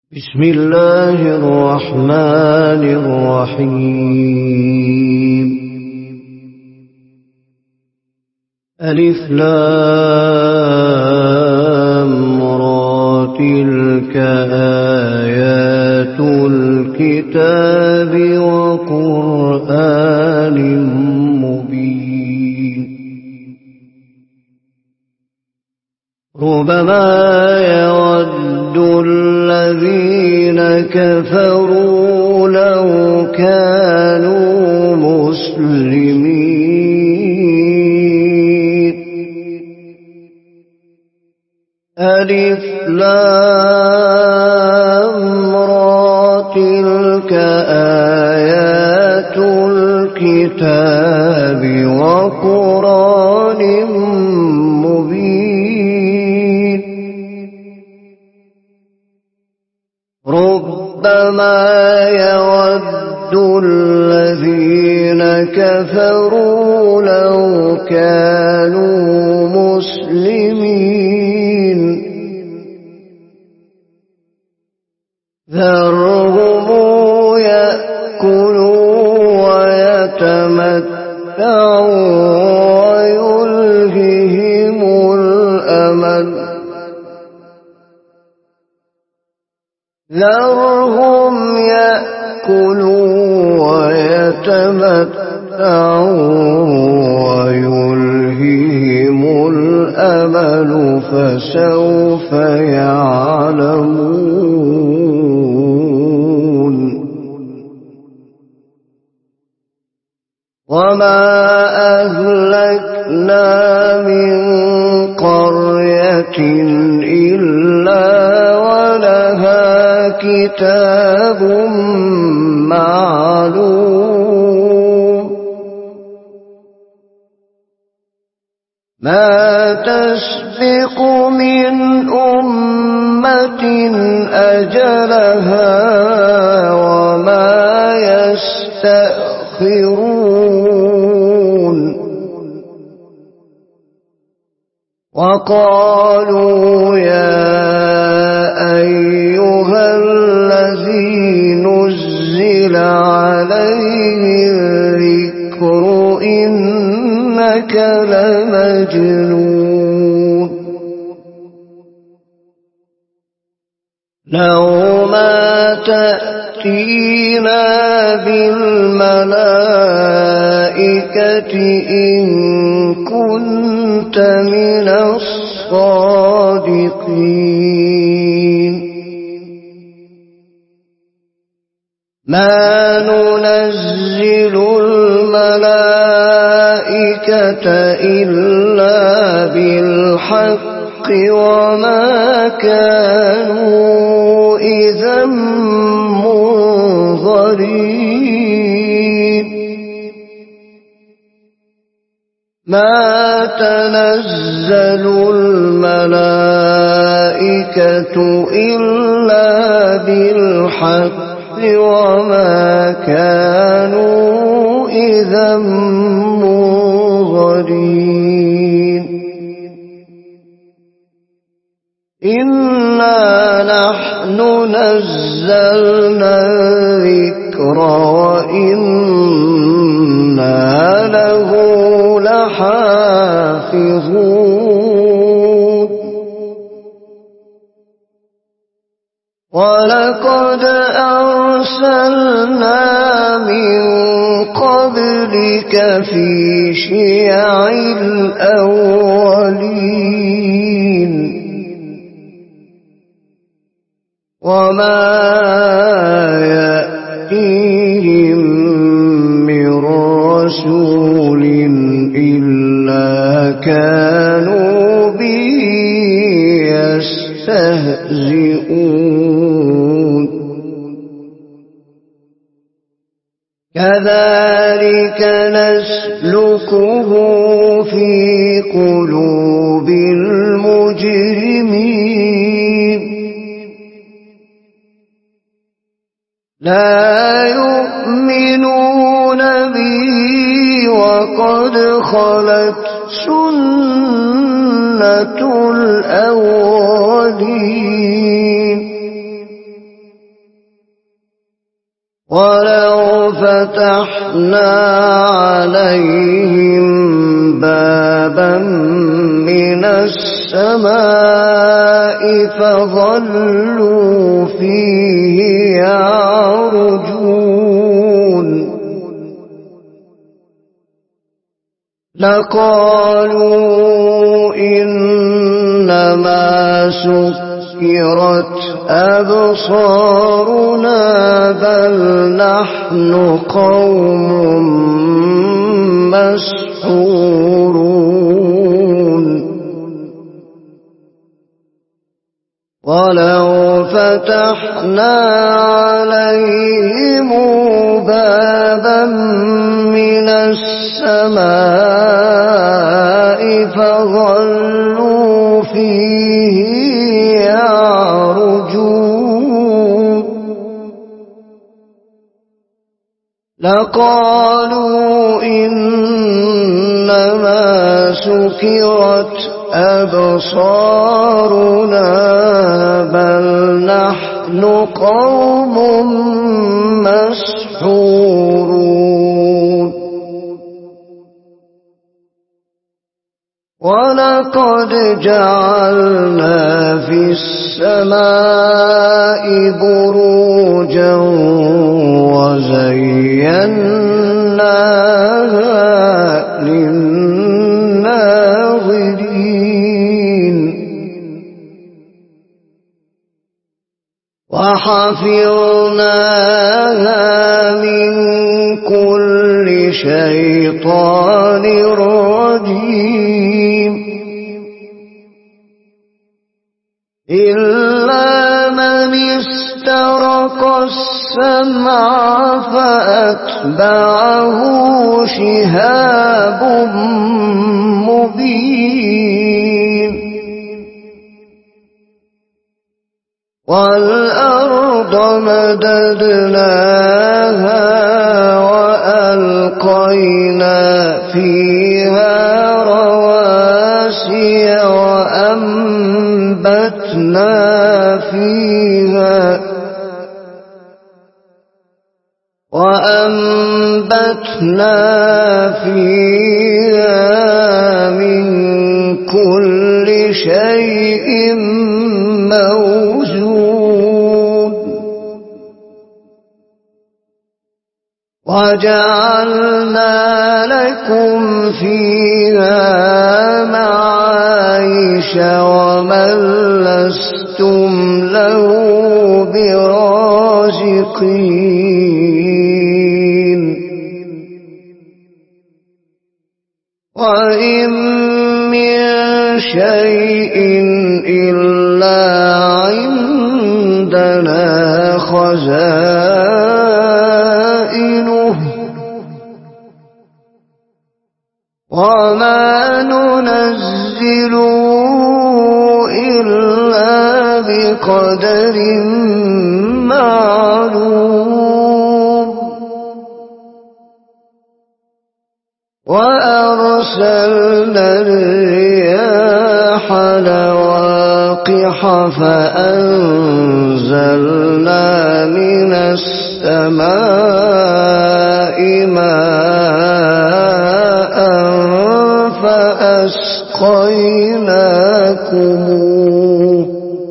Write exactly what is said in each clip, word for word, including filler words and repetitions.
بسم الله الرحمن الرحيم. ألف لام را تلك آيات الكتاب وقرآن مبين. ربما يود الذين كفروا لو كانوا مسلمين. ألف لام را تلك آيات الكتاب وقرآن مبين. ربما يود الذين كفروا لو كانوا مسلمين. ذرهم يأكلوا ويتمتعوا ويلههم الأمل. ذرهم يأكلوا ويتمتعوا ويلههم الأمل فسوف يعلمون. وما أهلكنا من قرية إلا ولها كتاب معلوم. ما تسبق من أمة أجلها وما يستأخرون. وقالوا يا أيها الذي نزل عليه الذكر إنك لمجنون. لو ما تأتينا بالملائكة إن كنت من الصادقين. ما ننزل الملائكة إلا بالحق وما كانوا إذا منظرين. ما تنزل الملائكة إلا بالحق وما كانوا إذا منظرين. إنا نحن نزلنا الذكر وإنا له لحافظون. ولقد أرسلنا من قبلك في شيع الأولين. وما يأتيهم من رسول إلا كانوا به يستهزئون. كذلك نسلكه في قلوب المجرمين. لا يؤمنون به وقد خلت سنة الأولين. ولو فتحنا عليهم بابا من السماء فظلوا فيه يعرجون لقالوا إنما سكرت أبصارنا بل نحن قوم مسحورون ولو فتحنا عليهم بابا من السماء فظلوا فيه يعرجون لقالوا إنما سكرت أبصارنا بل نحن قوم مسحورون ولقد جعلنا في السماء بروجا وزيناها للناظرين وحفظناها من كل شيطان رجيم إلا من استرق السمع فأتبعه شهاب مبين والأرض مددناها وألقينا فيها رواسي وأنبتنا فيها وأنبتنا فيها من كل شيء موزون وجعلنا لكم فيها معايش ومن لستم له برازقين وإن من شيء إلا عندنا خزائنه وما ننزله إلا بقدر معلوم وأرسلنا الرياح لواقح فأنزلنا من السماء ماء فأسقيناكموه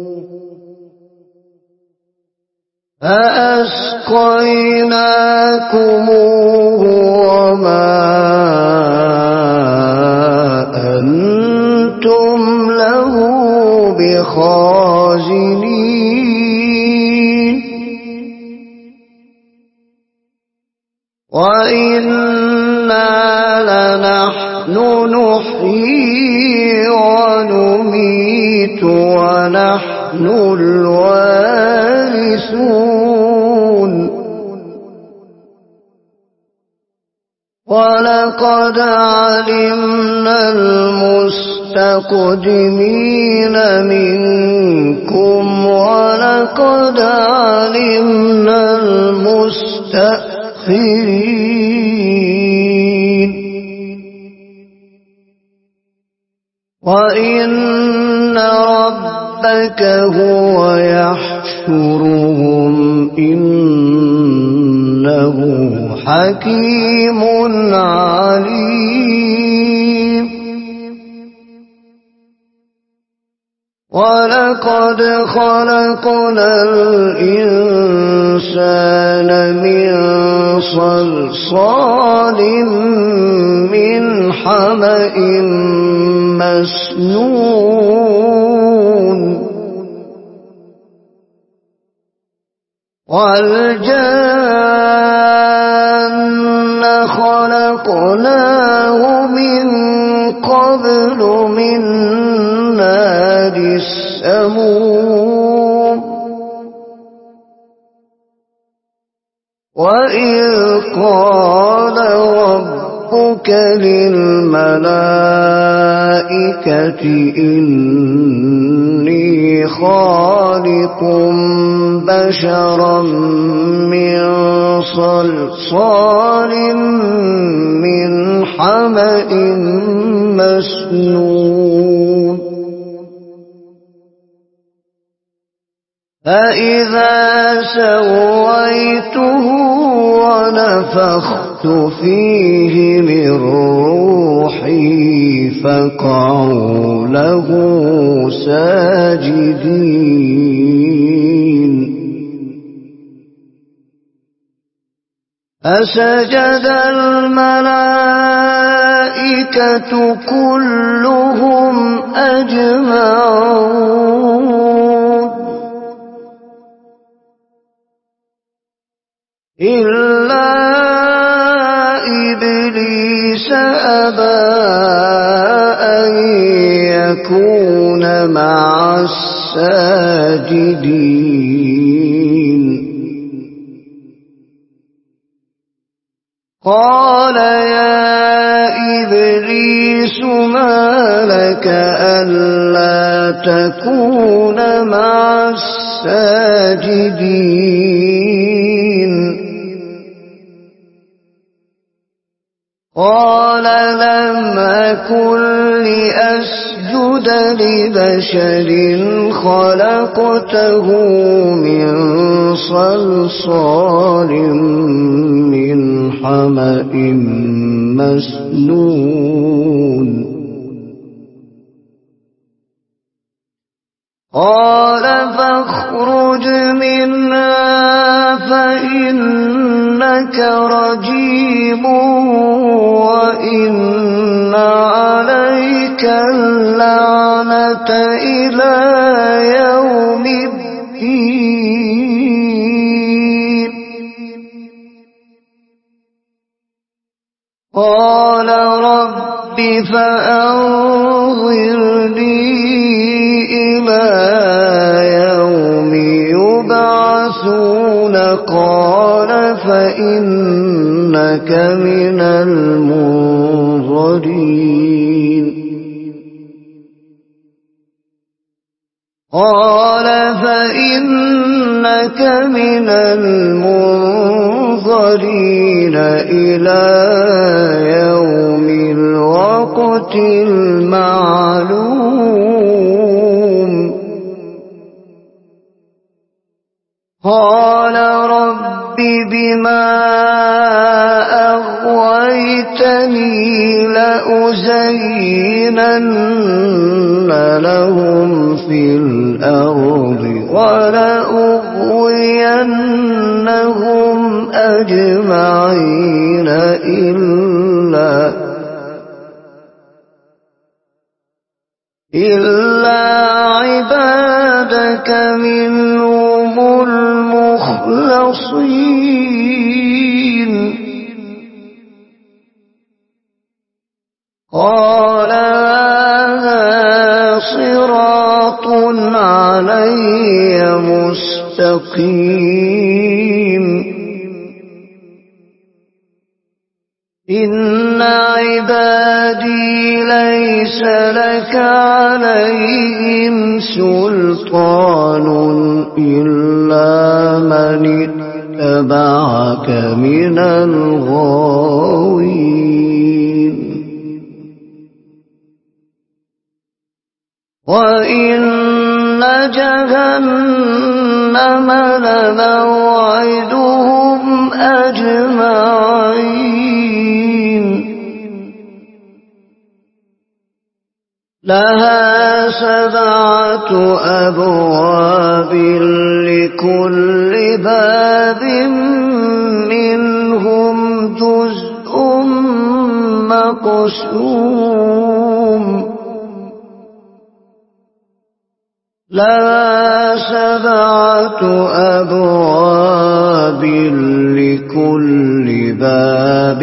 فأسقيناكموه وما أنتم له بخازنين وإنا لنحن نحيي ونميت ونحن الوارثون ولقد علمنا المستقدمين منكم ولقد علمنا المستأخرين وإن ربك هو يحشرهم إنه حكيم عليم ولقد خلقنا الإنسان من صلصال من حمأ مسنون والجان خلقناه من قبل من نار السموم وإذ قال ربك للملائكة إني خالق بشرا من صلصال من حمأ مسنون فإذا سويته ونفخت فيه من روحي فقعوا له ساجدين فسجد الملائكة كلهم أجمعون إلا إبليس أبى أن يكون مع الساجدين قال يا إبليس ما لك ألا تكون مع الساجدين قال لم أكن لأسجد لبشر خلقته من صلصال من حمأ مسنون قال فاخرج منها فإنك رجيم وإن عليك اللعنة إلى يوم الدين قال رب فأنظرني إلى يوم يبعثون قال فإنك من المنظرين قال فإنك من المنظرين إلى يوم الوقت المعلوم قال رب بما أغويتني لأزينن لهم في الأرض ولأغوينهم أجمعين إلا إلا عبادك منهم المخلصين قال هذا صراط علي مستقيم إن عبادي ليس لك عليهم سلطان إلا من اتبعك من الغاوين وإن جهنم لموعدهم أجمعين لها سبعة أبواب لكل باب منهم جزء مقسوم لها سبعة أبواب لكل باب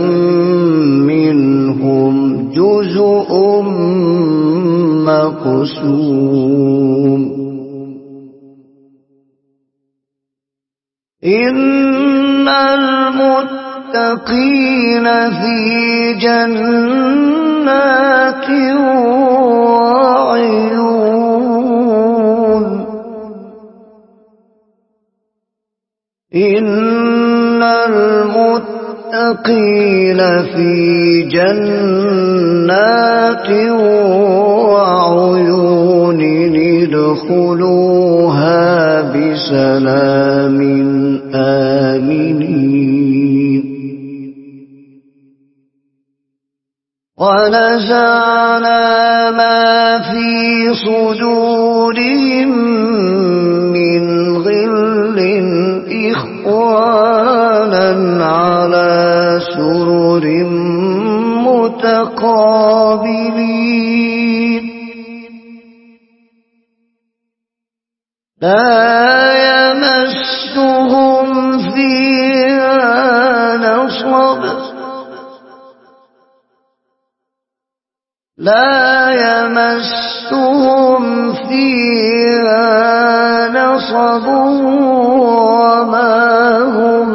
منهم جزء مقسوم إن المتقين في جنات وعيون إن المتقين في جنات وعيون ادخلوها بسلام آمنين ونزعنا ما في صدورهم من غل إخوانا على سرر متقابلين لا يمسهم فيها نصب لا يمسهم فيها نصب وما هم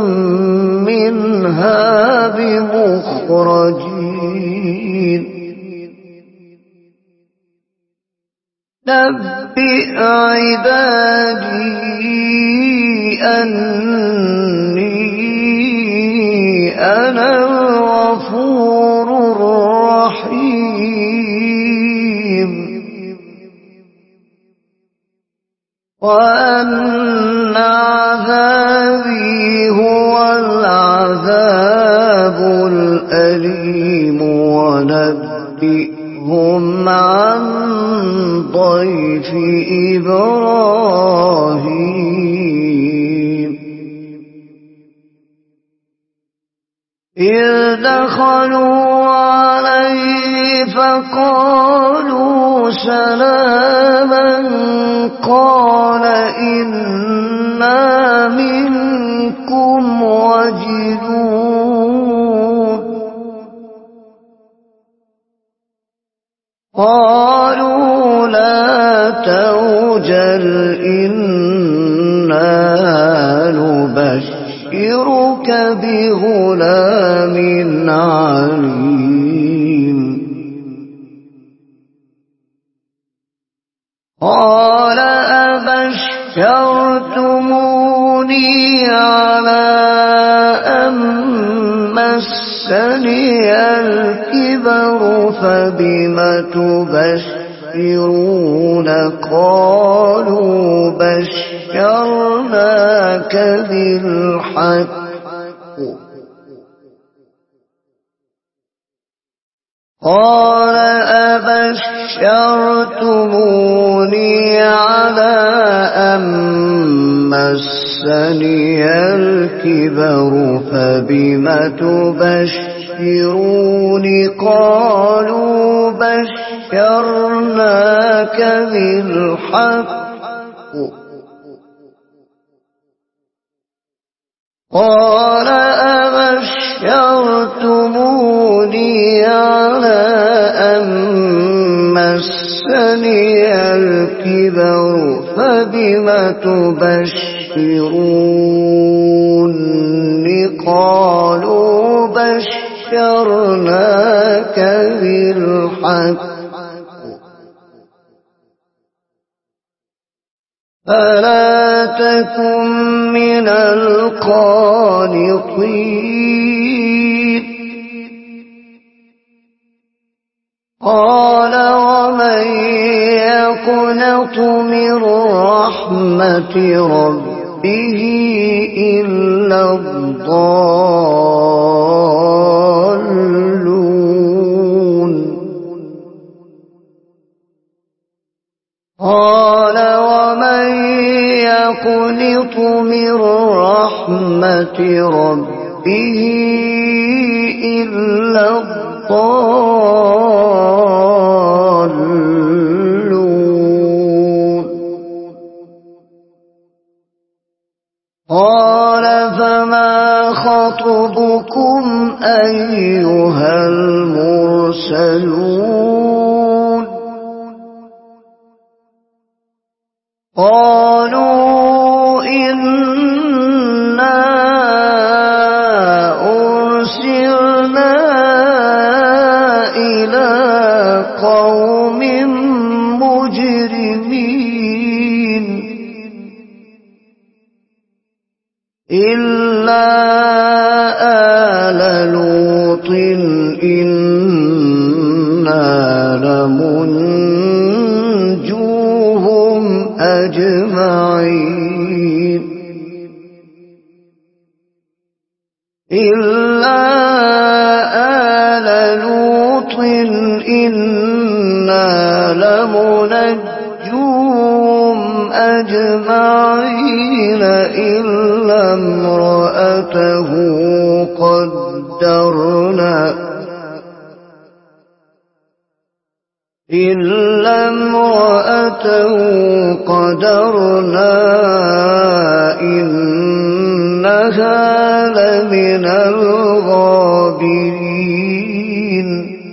منها بمخرجين نبئ عبادي أني أنا الغفور الرحيم وأن عذابي هو العذاب الأليم ونبئهم عن ضيف إبراهيم إذ دخلوا عليه فقالوا سلاما قال إنا منكم وجلون قالوا لا توجل إنا نبشرك بغلام عليم قال أبشرتموني على أن مسني الكبر فبم تبشرون قالوا بشرناك بالحق قال أبشرتموني على أن مسني الكبر فبم تبشرون قالوا بشرناك بالحق قال أبشرتموني على أن مسني الكبر فبم تبشرون قالوا بشرناك بالحق فلا تكن من القانطين قال ومن يقنط من رحمة ربه إلا الضالون يقنط من رحمة ربه إلا الضالون قال فما خطبكم أيها المرسلون قالوا إنا أرسلنا إلى قوم مجرمين إلا آل لوط إنا لمنجوهم أجمعين إلا آل لوط إنا لمنجوهم أجمعين إلا امرأته قدرنا إلا امرأته قدرنا إنها لمن الغابرين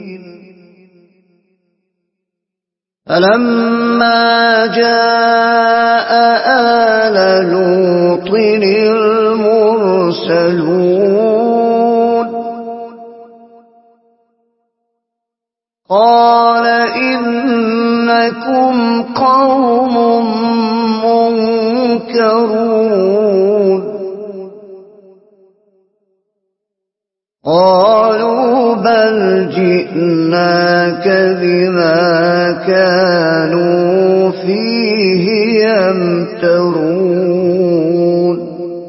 فلما جاء آل لوط المرسلون قال إنكم قوم منكرون قالوا بل جئناك بما كانوا فيه يمترون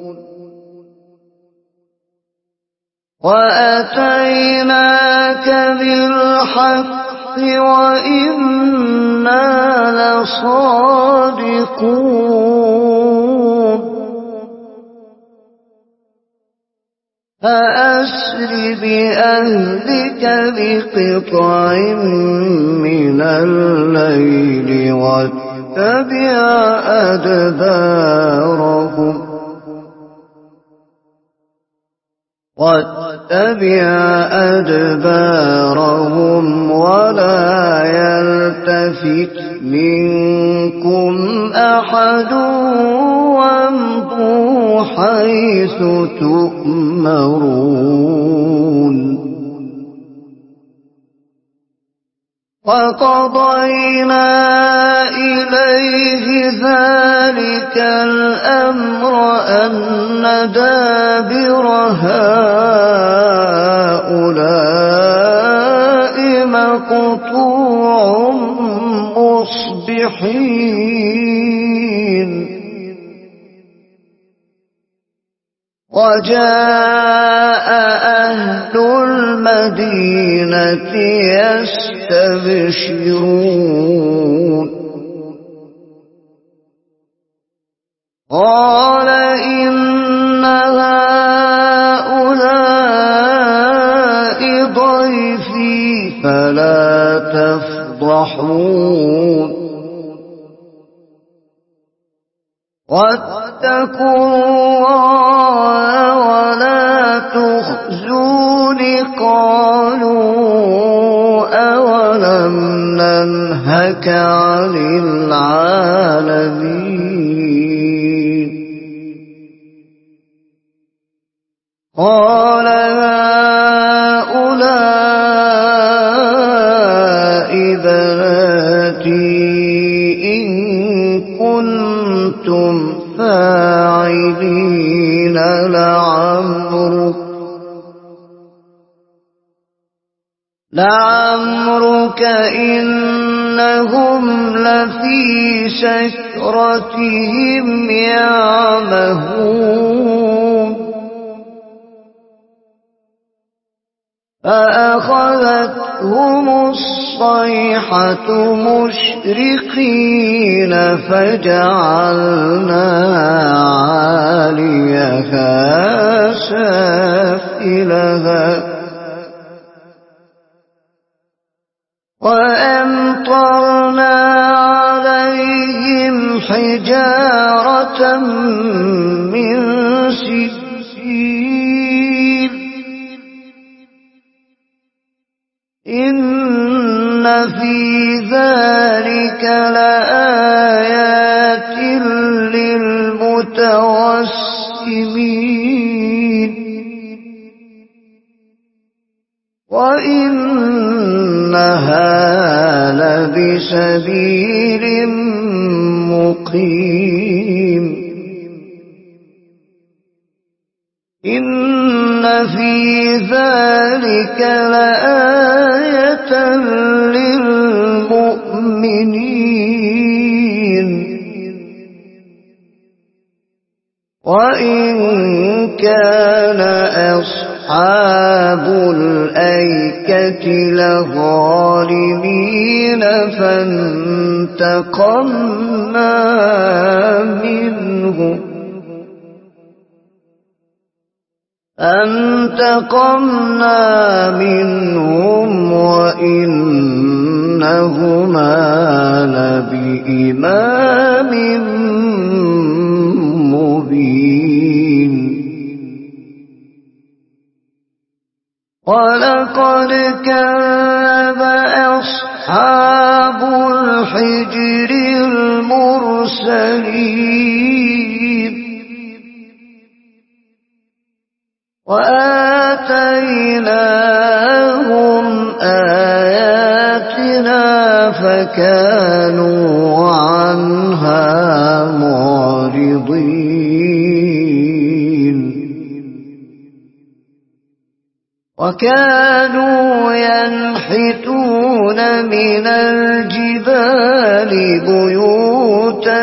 وأتيناك بالحق وإنا لصادقون فأسر بأهلك بقطع من الليل واتبع أدبارهم واتبع أدبارهم ولا يلتفت منكم أحد وامضوا حيث تؤمرون وقضينا إليه ذلك الأمر أن دابر هؤلاء مقطوع مصبحين وجاء أهل المدينة يستبشرون قال إن هؤلاء ضيفي فلا تفضحون واتقوا الله ولا تخزون قالوا أولم ننهك عن العالمين قال هؤلاء بناتي إن كنتم فاعلين لعمرك لعمرك إنهم لفي سكرتهم يعمهون فأخذناهم فأخذتهم الصيحة مشرقين فجعلنا عاليها سافلها وأمطرنا عليهم حجارة من سجيل إن في ذلك لآيات للمتوسمين وإنها لبسبيل مقيم إن في ذلك لآية للمؤمنين وإن كان أصحاب الأيكة لظالمين فانتقمنا منهم فانتقمنا منهم وإنهما لبإمام مبين ولقد كذب أصحاب الحجر المرسلين وآتيناهم آياتنا فكانوا عنها معرضين وكانوا ينحتون من الجبال بيوتا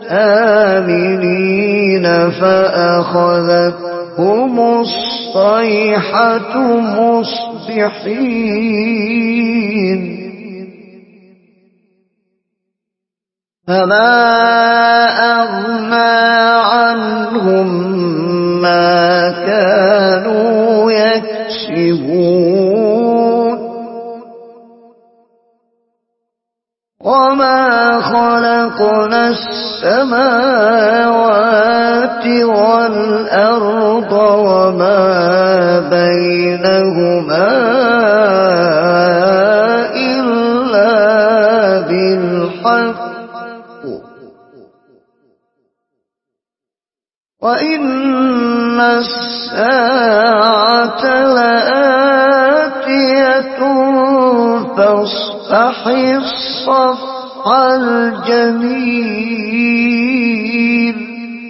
آمنين فأخذتهم الصيحة مصبحين فما أغنى عنهم ما كانوا يكسبون وما خلقنا السماوات والأرض وما بينهما إلا بالحق وإن الساعة لآتية فاصفح الصفح الجميل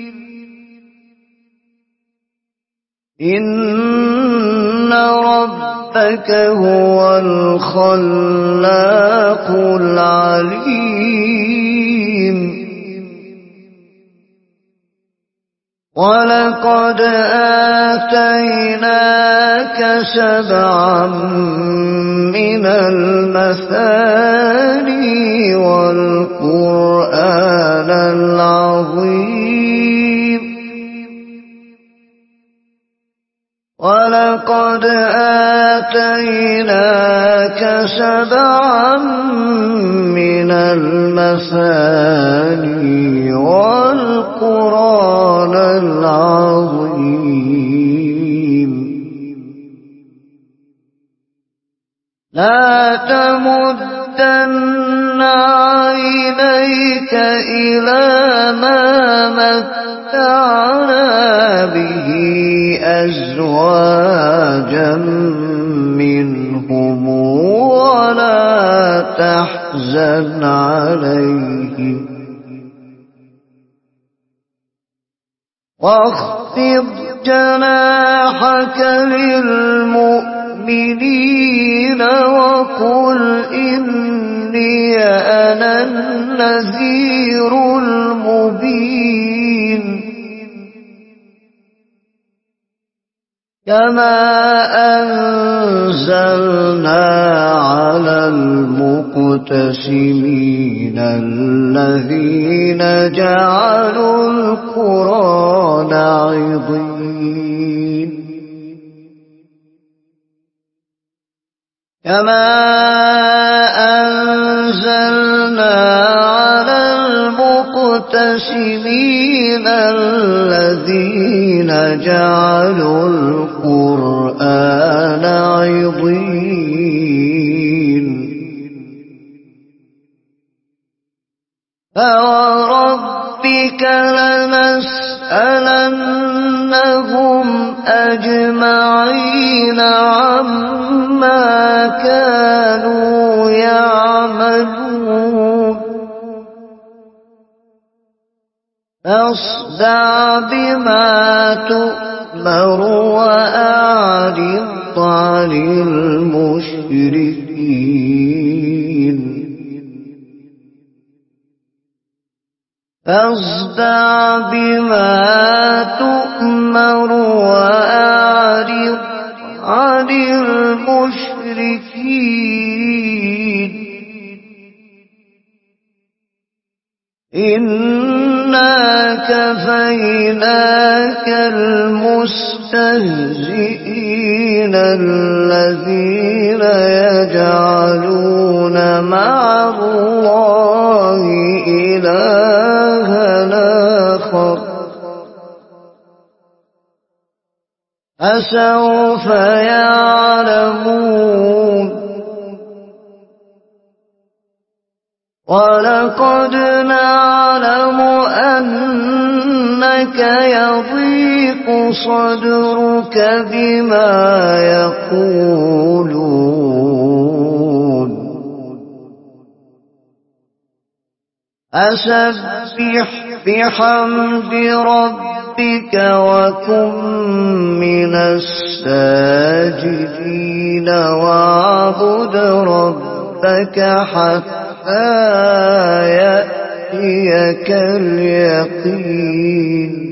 إن ربك هو الخلاق العليم ولقد آتيناك سبعا من المثاني والقرآن العظيم ولقد آتيناك سبعا من المثاني والقرآن العظيم لا تمدن عينيك إلى ما متعنا به أزواجا منهم ولا تحزن عليهم واخفض جناحك للمؤمنين وقل إني أنا النذير المبين كما أنزلنا على المقتسمين الذين جعلوا القرآن عضين كما أنزلنا على المقتسمين الذين جعلوا القرآن عضين فوربك لنسألنهم أجمعين عما كانوا يعملون فاصدع بما تؤمر وأعرض عن المشركين فاصدع بما تؤمر وأعرض عن المشركين إنا كفيناك المستهزئين الذين يجعلون مع الله إلها آخر فسوف يعلمون ولقد نعلم أنك يضيق صدرك بما يقولون فسبح بحمد ربك وكن من الساجدين واعبد ربك حتى يأتيك اليقين